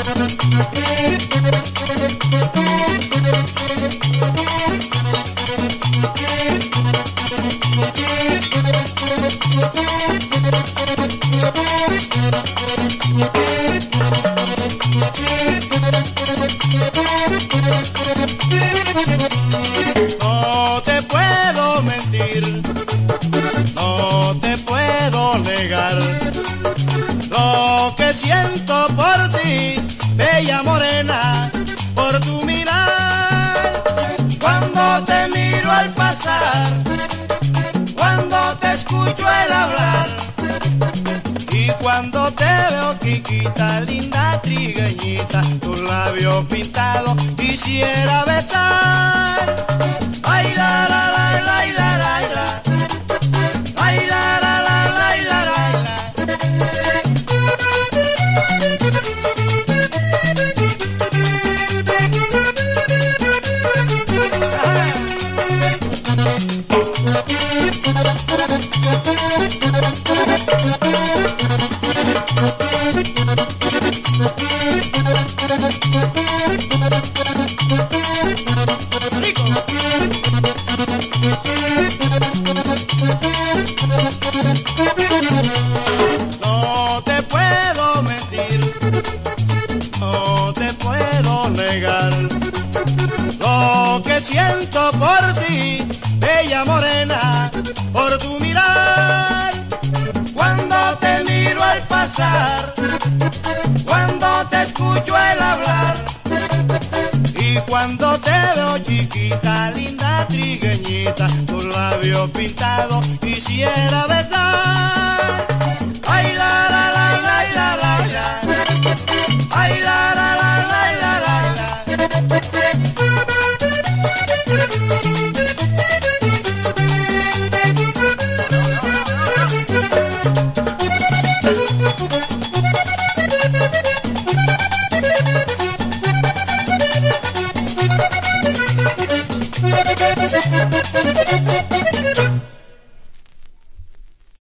No te puedo mentir, no te puedo negar lo que siento por ti, bella morena, por tu mirar. Cuando te miro al pasar, cuando te escucho el hablar, y cuando te veo chiquita, linda trigueñita, tus labios pintados quisiera besar. Ay, la, la, la, la, la, la, la. Ay, la, la, la, la, la, la, la. No te puedo mentir, no te puedo negar lo que siento por ti, bella morena, por tu mirar. Cuando te miro al pasar, cuando te escucho el hablar, y cuando te veo chiquita, linda trigueñita, tus labios pintados quisiera besar. Ay, la, la, la, la, la, la, la. Ay, la, la, la, la, la, la, la.